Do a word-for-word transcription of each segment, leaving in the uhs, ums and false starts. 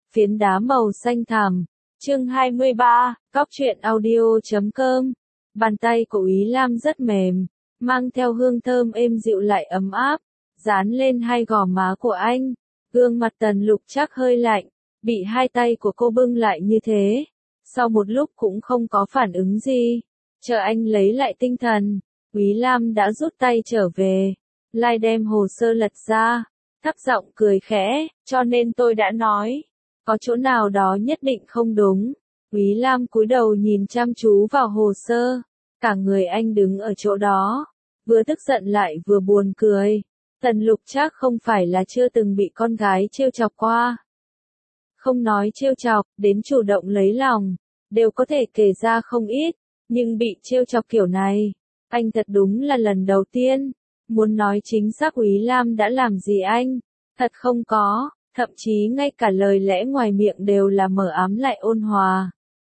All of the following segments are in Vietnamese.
Phiến đá màu xanh thẳm. Chương hai mươi ba, Cóc truyện audio chấm com. Bàn tay của Úy Lam rất mềm, mang theo hương thơm êm dịu lại ấm áp, dán lên hai gò má của anh. Gương mặt Tần Lục Trác hơi lạnh, bị hai tay của cô bưng lại như thế. Sau một lúc cũng không có phản ứng gì. Chờ anh lấy lại tinh thần, Úy Lam đã rút tay trở về. Lai đem hồ sơ lật ra, thấp giọng cười khẽ, cho nên tôi đã nói, có chỗ nào đó nhất định không đúng. Úy Lam cúi đầu nhìn chăm chú vào hồ sơ, cả người anh đứng ở chỗ đó, vừa tức giận lại vừa buồn cười. Tần Lục Trác không phải là chưa từng bị con gái trêu chọc qua. Không nói trêu chọc, đến chủ động lấy lòng, đều có thể kể ra không ít, nhưng bị trêu chọc kiểu này, anh thật đúng là lần đầu tiên. Muốn nói chính xác Úy Lam đã làm gì anh? Thật không có, thậm chí ngay cả lời lẽ ngoài miệng đều là mờ ám lại ôn hòa.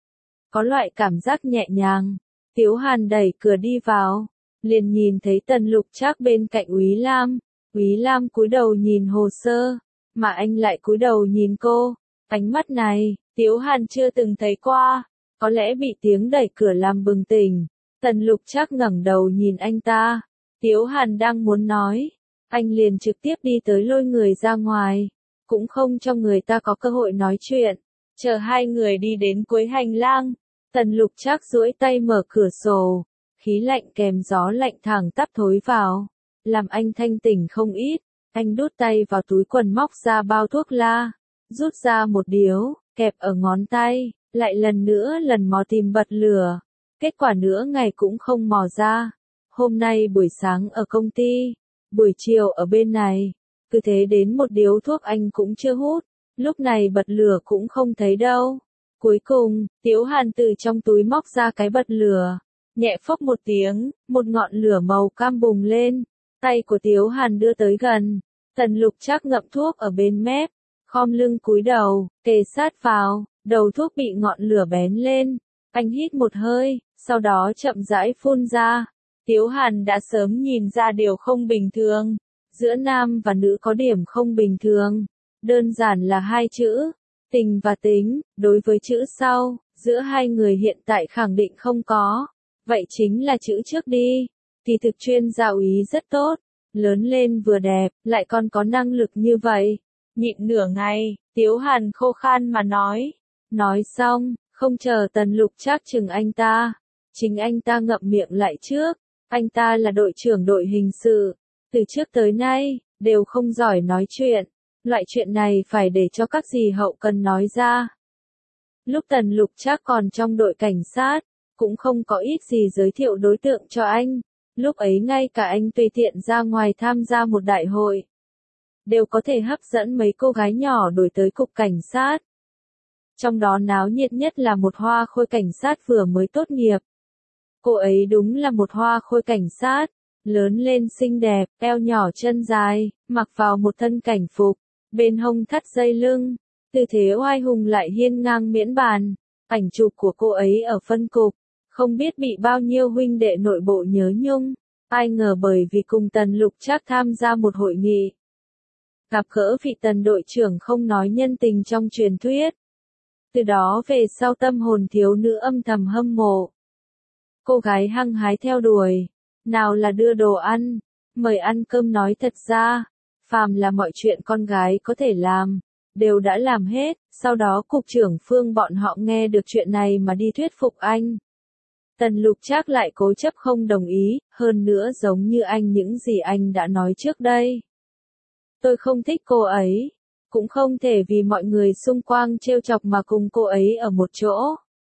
Có loại cảm giác nhẹ nhàng. Tiếu Hàn đẩy cửa đi vào, liền nhìn thấy Tần Lục Trác bên cạnh Úy Lam. Úy Lam cúi đầu nhìn hồ sơ, mà anh lại cúi đầu nhìn cô. Ánh mắt này, Tiếu Hàn chưa từng thấy qua, có lẽ bị tiếng đẩy cửa làm bừng tỉnh. Tần Lục Trác ngẩng đầu nhìn anh ta. Tiếu Hàn đang muốn nói, anh liền trực tiếp đi tới lôi người ra ngoài, cũng không cho người ta có cơ hội nói chuyện. Chờ hai người đi đến cuối hành lang, Tần Lục Trác duỗi tay mở cửa sổ, khí lạnh kèm gió lạnh thẳng tắp thối vào, làm anh thanh tỉnh không ít. Anh đút tay vào túi quần móc ra bao thuốc la, rút ra một điếu, kẹp ở ngón tay, lại lần nữa lần mò tìm bật lửa. Kết quả nửa ngày cũng không mò ra. Hôm nay buổi sáng ở công ty, buổi chiều ở bên này, cứ thế đến một điếu thuốc anh cũng chưa hút, lúc này bật lửa cũng không thấy đâu. Cuối cùng, Tiếu Hàn từ trong túi móc ra cái bật lửa, nhẹ phốc một tiếng, một ngọn lửa màu cam bùng lên, tay của Tiếu Hàn đưa tới gần, Tần Lục Trác ngậm thuốc ở bên mép, khom lưng cúi đầu, kề sát vào, đầu thuốc bị ngọn lửa bén lên, anh hít một hơi, sau đó chậm rãi phun ra. Tiếu Hàn đã sớm nhìn ra điều không bình thường, giữa nam và nữ có điểm không bình thường, đơn giản là hai chữ, tình và tính. Đối với chữ sau, giữa hai người hiện tại khẳng định không có, vậy chính là chữ trước đi. Thì thực chuyên gia Úy rất tốt, lớn lên vừa đẹp, lại còn có năng lực như vậy. Nhịn nửa ngày, Tiếu Hàn khô khan mà nói, nói xong, không chờ Tần Lục Trác chừng anh ta, chính anh ta ngậm miệng lại trước. Anh ta là đội trưởng đội hình sự, từ trước tới nay, đều không giỏi nói chuyện, loại chuyện này phải để cho các dì hậu cần nói ra. Lúc Tần Lục Trác còn trong đội cảnh sát, cũng không có ít gì giới thiệu đối tượng cho anh, lúc ấy ngay cả anh tùy tiện ra ngoài tham gia một đại hội, đều có thể hấp dẫn mấy cô gái nhỏ đuổi tới cục cảnh sát. Trong đó náo nhiệt nhất là một hoa khôi cảnh sát vừa mới tốt nghiệp. Cô ấy đúng là một hoa khôi cảnh sát, lớn lên xinh đẹp, eo nhỏ chân dài, mặc vào một thân cảnh phục, bên hông thắt dây lưng, tư thế oai hùng lại hiên ngang miễn bàn. Ảnh chụp của cô ấy ở phân cục, không biết bị bao nhiêu huynh đệ nội bộ nhớ nhung, ai ngờ bởi vì cùng Tần Lục Trác tham gia một hội nghị, gặp gỡ vị Tần đội trưởng không nói nhân tình trong truyền thuyết. Từ đó về sau tâm hồn thiếu nữ âm thầm hâm mộ. Cô gái hăng hái theo đuổi, nào là đưa đồ ăn, mời ăn cơm, nói thật ra, phàm là mọi chuyện con gái có thể làm, đều đã làm hết. Sau đó cục trưởng Phương bọn họ nghe được chuyện này mà đi thuyết phục anh. Tần Lục Trác lại cố chấp không đồng ý, hơn nữa giống như anh những gì anh đã nói trước đây. Tôi không thích cô ấy, cũng không thể vì mọi người xung quanh trêu chọc mà cùng cô ấy ở một chỗ.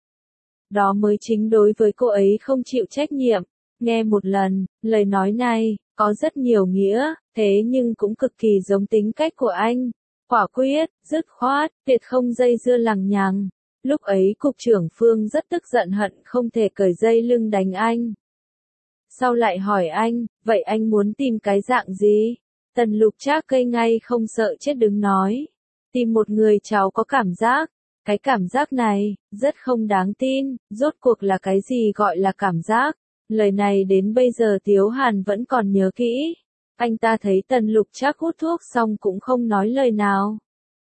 Đó mới chính đối với cô ấy không chịu trách nhiệm. Nghe một lần, lời nói này, có rất nhiều nghĩa, thế nhưng cũng cực kỳ giống tính cách của anh. Quả quyết, dứt khoát, tuyệt không dây dưa lằng nhằng. Lúc ấy cục trưởng Phương rất tức giận hận không thể cởi dây lưng đánh anh. Sau lại hỏi anh, vậy anh muốn tìm cái dạng gì? Tần Lục Trác cây ngay không sợ chết đứng nói. Tìm một người cháu có cảm giác. Cái cảm giác này, rất không đáng tin, rốt cuộc là cái gì gọi là cảm giác? Lời này đến bây giờ Tiếu Hàn vẫn còn nhớ kỹ. Anh ta thấy Tần Lục Trác hút thuốc xong cũng không nói lời nào.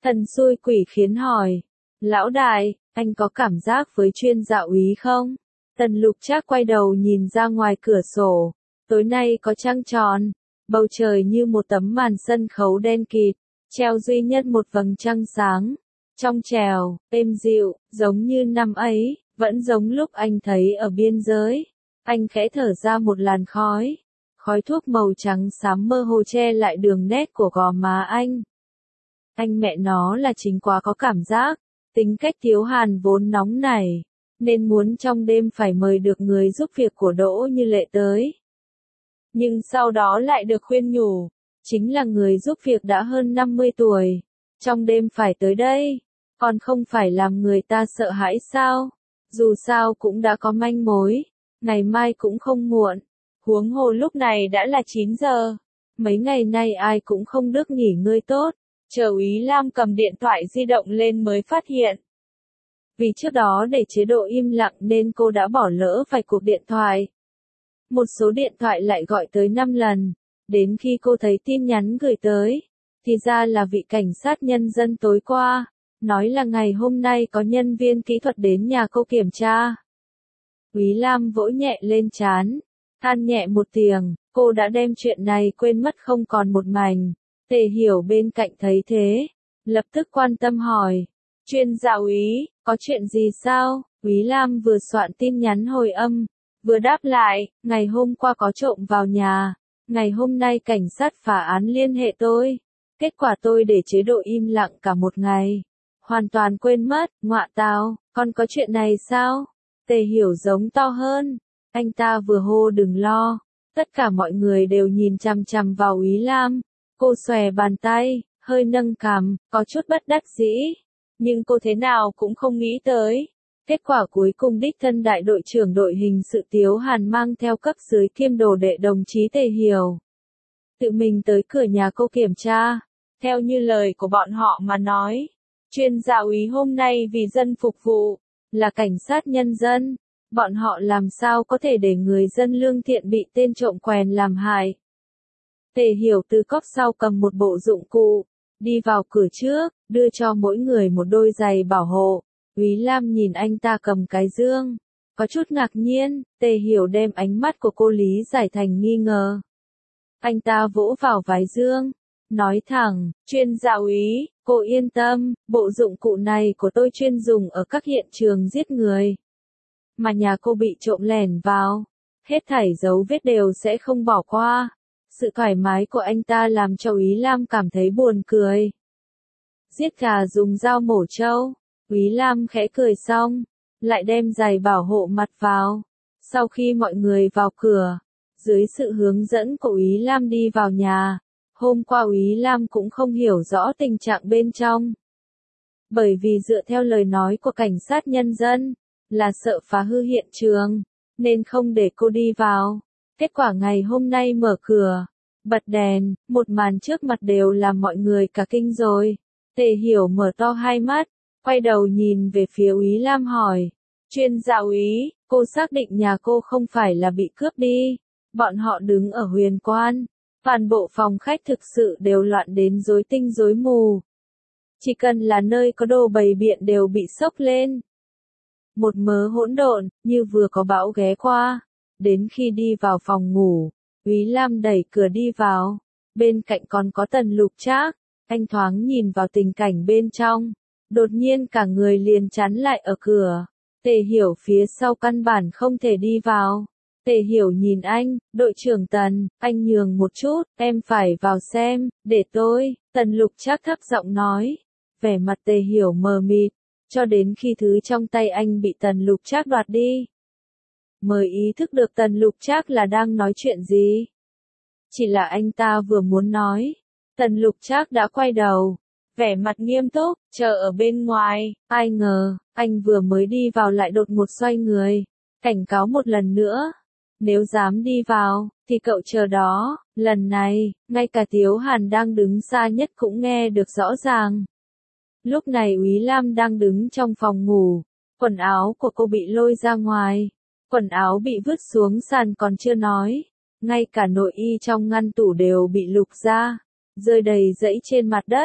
Thần xui quỷ khiến hỏi. Lão đại, anh có cảm giác với Chuyên Dạ úy không? Tần Lục Trác quay đầu nhìn ra ngoài cửa sổ. Tối nay có trăng tròn, bầu trời như một tấm màn sân khấu đen kịt, treo duy nhất một vầng trăng sáng. Trong trèo, êm dịu, giống như năm ấy, vẫn giống lúc anh thấy ở biên giới. Anh khẽ thở ra một làn khói. Khói thuốc màu trắng xám mơ hồ che lại đường nét của gò má anh. Anh mẹ nó là chính quá có cảm giác. Tính cách Tiếu Hàn vốn nóng nảy, nên muốn trong đêm phải mời được người giúp việc của Đỗ Như Lệ tới. Nhưng sau đó lại được khuyên nhủ, chính là người giúp việc đã hơn năm mươi tuổi. Trong đêm phải tới đây, còn không phải làm người ta sợ hãi sao? Dù sao cũng đã có manh mối, ngày mai cũng không muộn. Huống hồ lúc này đã là chín giờ. Mấy ngày nay ai cũng không được nghỉ ngơi tốt. Chờ Úy Lam cầm điện thoại di động lên mới phát hiện. Vì trước đó để chế độ im lặng nên cô đã bỏ lỡ vài cuộc điện thoại. Một số điện thoại lại gọi tới năm lần. Đến khi cô thấy tin nhắn gửi tới, thì ra là vị cảnh sát nhân dân tối qua, nói là ngày hôm nay có nhân viên kỹ thuật đến nhà cô kiểm tra. Úy Lam vỗ nhẹ lên trán, than nhẹ một tiếng, cô đã đem chuyện này quên mất không còn một mảnh. Tề Hiểu bên cạnh thấy thế, lập tức quan tâm hỏi, Chuyên Dạ úy, có chuyện gì sao? Úy Lam vừa soạn tin nhắn hồi âm, vừa đáp lại, ngày hôm qua có trộm vào nhà, ngày hôm nay cảnh sát phá án liên hệ tôi, kết quả tôi để chế độ im lặng cả một ngày, hoàn toàn quên mất, ngọa tào, còn có chuyện này sao? Tề Hiểu giống to hơn, anh ta vừa hô đừng lo, tất cả mọi người đều nhìn chằm chằm vào Úy Lam. Cô xòe bàn tay, hơi nâng cằm, có chút bất đắc dĩ. Nhưng cô thế nào cũng không nghĩ tới. Kết quả cuối cùng đích thân đại đội trưởng đội hình sự Tiếu Hàn mang theo cấp dưới kiêm đồ đệ đồng chí Tề Hiểu. Tự mình tới cửa nhà cô kiểm tra. Theo như lời của bọn họ mà nói, Chuyên Dạ úy hôm nay vì dân phục vụ, là cảnh sát nhân dân. Bọn họ làm sao có thể để người dân lương thiện bị tên trộm quèn làm hại. Tề Hiểu từ cốp sau cầm một bộ dụng cụ, đi vào cửa trước, đưa cho mỗi người một đôi giày bảo hộ. Úy Lam nhìn anh ta cầm cái dương, có chút ngạc nhiên. Tề Hiểu đem ánh mắt của cô lý giải thành nghi ngờ. Anh ta vỗ vào vai dương, nói thẳng, Chuyên Dạ úy, cô yên tâm, bộ dụng cụ này của tôi chuyên dùng ở các hiện trường giết người. Mà nhà cô bị trộm lẻn vào, hết thảy dấu vết đều sẽ không bỏ qua. Sự thoải mái của anh ta làm cho Úy Lam cảm thấy buồn cười. Giết gà dùng dao mổ trâu. Úy Lam khẽ cười xong, lại đem giày bảo hộ mặt vào. Sau khi mọi người vào cửa, dưới sự hướng dẫn của Úy Lam đi vào nhà, hôm qua Úy Lam cũng không hiểu rõ tình trạng bên trong. Bởi vì dựa theo lời nói của cảnh sát nhân dân, là sợ phá hư hiện trường, nên không để cô đi vào. Kết quả ngày hôm nay mở cửa, bật đèn, một màn trước mặt đều làm mọi người cả kinh rồi. Tề Hiểu mở to hai mắt, quay đầu nhìn về phía Úy Lam hỏi, Chuyên Dạ úy, cô xác định nhà cô không phải là bị cướp đi. Bọn họ đứng ở Huyền Quan, toàn bộ phòng khách thực sự đều loạn đến rối tinh rối mù. Chỉ cần là nơi có đồ bày biện đều bị xốc lên. Một mớ hỗn độn, như vừa có bão ghé qua. Đến khi đi vào phòng ngủ, Úy Lam đẩy cửa đi vào. Bên cạnh còn có Tần Lục Trác. Anh thoáng nhìn vào tình cảnh bên trong. Đột nhiên cả người liền chắn lại ở cửa. Tề Hiểu phía sau căn bản không thể đi vào. Tề Hiểu nhìn anh, đội trưởng Tần, anh nhường một chút, em phải vào xem, để tôi. Tần Lục Trác thấp giọng nói. Vẻ mặt Tề Hiểu mờ mịt, cho đến khi thứ trong tay anh bị Tần Lục Trác đoạt đi, mới ý thức được Tần Lục Trác là đang nói chuyện gì. Chỉ là anh ta vừa muốn nói, Tần Lục Trác đã quay đầu, vẻ mặt nghiêm túc, chờ ở bên ngoài. Ai ngờ, anh vừa mới đi vào lại đột ngột xoay người, cảnh cáo một lần nữa. Nếu dám đi vào, thì cậu chờ đó. Lần này, ngay cả Tiếu Hàn đang đứng xa nhất cũng nghe được rõ ràng. Lúc này Úy Lam đang đứng trong phòng ngủ, quần áo của cô bị lôi ra ngoài. Quần áo bị vứt xuống sàn còn chưa nói, ngay cả nội y trong ngăn tủ đều bị lục ra, rơi đầy rẫy trên mặt đất.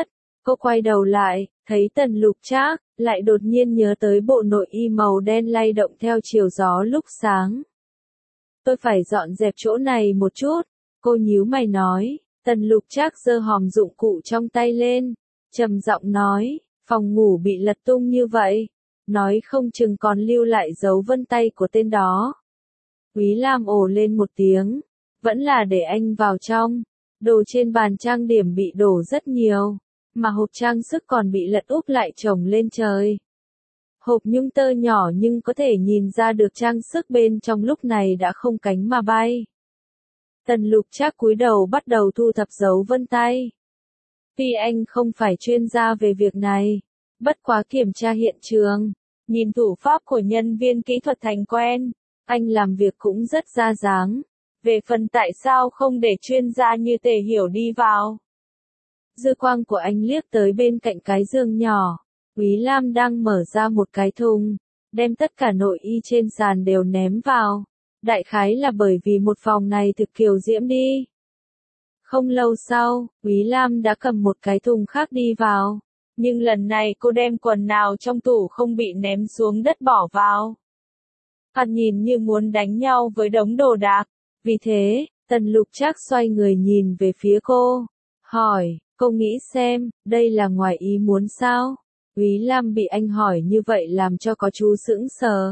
Cô quay đầu lại, thấy Tần Lục Trác, lại đột nhiên nhớ tới bộ nội y màu đen lay động theo chiều gió lúc sáng. Tôi phải dọn dẹp chỗ này một chút, cô nhíu mày nói. Tần Lục Trác giơ hòm dụng cụ trong tay lên, trầm giọng nói, phòng ngủ bị lật tung như vậy, nói không chừng còn lưu lại dấu vân tay của tên đó. Quý Lam ồ lên một tiếng, vẫn là để anh vào trong, đồ trên bàn trang điểm bị đổ rất nhiều, mà hộp trang sức còn bị lật úp lại chồng lên trời. Hộp nhung tơ nhỏ nhưng có thể nhìn ra được trang sức bên trong lúc này đã không cánh mà bay. Tần Lục Trác cúi đầu bắt đầu thu thập dấu vân tay. Vì anh không phải chuyên gia về việc này, bất quá kiểm tra hiện trường, nhìn thủ pháp của nhân viên kỹ thuật thành quen, anh làm việc cũng rất ra dáng. Về phần tại sao không để chuyên gia như Tề Hiểu đi vào. Dư quang của anh liếc tới bên cạnh cái giường nhỏ, Quý Lam đang mở ra một cái thùng, đem tất cả nội y trên sàn đều ném vào. Đại khái là bởi vì một phòng này thực kiều diễm đi. Không lâu sau, Quý Lam đã cầm một cái thùng khác đi vào. Nhưng lần này cô đem quần nào trong tủ không bị ném xuống đất bỏ vào. Hắn nhìn như muốn đánh nhau với đống đồ đạc. Vì thế, Tần Lục Trác xoay người nhìn về phía cô. Hỏi, cô nghĩ xem, đây là ngoài ý muốn sao? Quý Lam bị anh hỏi như vậy làm cho có chú sững sờ.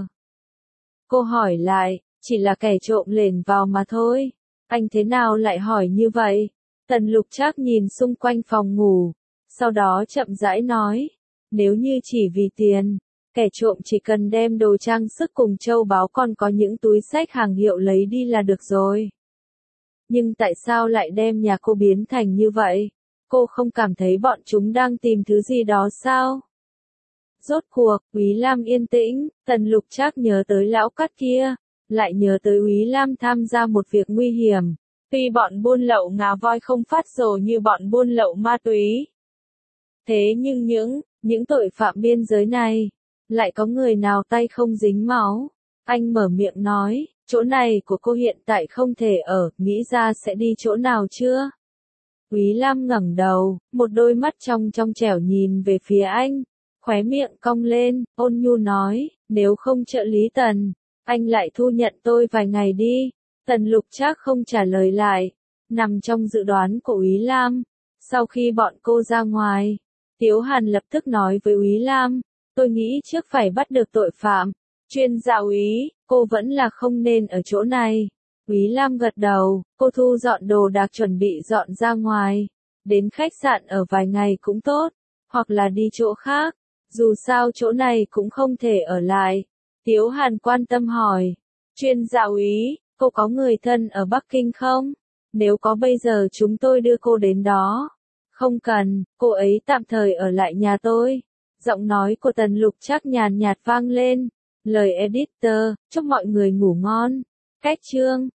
Cô hỏi lại, chỉ là kẻ trộm lẻn vào mà thôi. Anh thế nào lại hỏi như vậy? Tần Lục Trác nhìn xung quanh phòng ngủ, sau đó chậm rãi nói, nếu như chỉ vì tiền, kẻ trộm chỉ cần đem đồ trang sức cùng châu báu còn có những túi xách hàng hiệu lấy đi là được rồi. Nhưng tại sao lại đem nhà cô biến thành như vậy? Cô không cảm thấy bọn chúng đang tìm thứ gì đó sao? Rốt cuộc, Quý Lam yên tĩnh, Tần Lục Trác nhớ tới lão cắt kia, lại nhớ tới Quý Lam tham gia một việc nguy hiểm. Tuy bọn buôn lậu ngà voi không phát rồ như bọn buôn lậu ma túy. Thế nhưng những, những tội phạm biên giới này, lại có người nào tay không dính máu? Anh mở miệng nói, chỗ này của cô hiện tại không thể ở, nghĩ ra sẽ đi chỗ nào chưa? Quý Lam ngẩng đầu, một đôi mắt trong trong trẻo nhìn về phía anh, khóe miệng cong lên, ôn nhu nói, nếu không trợ lý Tần, anh lại thu nhận tôi vài ngày đi. Tần Lục Trác không trả lời lại, nằm trong dự đoán của Quý Lam. Sau khi bọn cô ra ngoài, Tiếu Hàn lập tức nói với Quý Lam, tôi nghĩ trước phải bắt được tội phạm. Chuyên gia Quý, cô vẫn là không nên ở chỗ này. Quý Lam gật đầu, cô thu dọn đồ đạc chuẩn bị dọn ra ngoài. Đến khách sạn ở vài ngày cũng tốt, hoặc là đi chỗ khác. Dù sao chỗ này cũng không thể ở lại. Tiếu Hàn quan tâm hỏi, chuyên gia Quý, cô có người thân ở Bắc Kinh không? Nếu có bây giờ chúng tôi đưa cô đến đó. Không cần, cô ấy tạm thời ở lại nhà tôi. Giọng nói của Tần Lục Trác nhàn nhạt vang lên. Lời editor, chúc mọi người ngủ ngon. Cách chương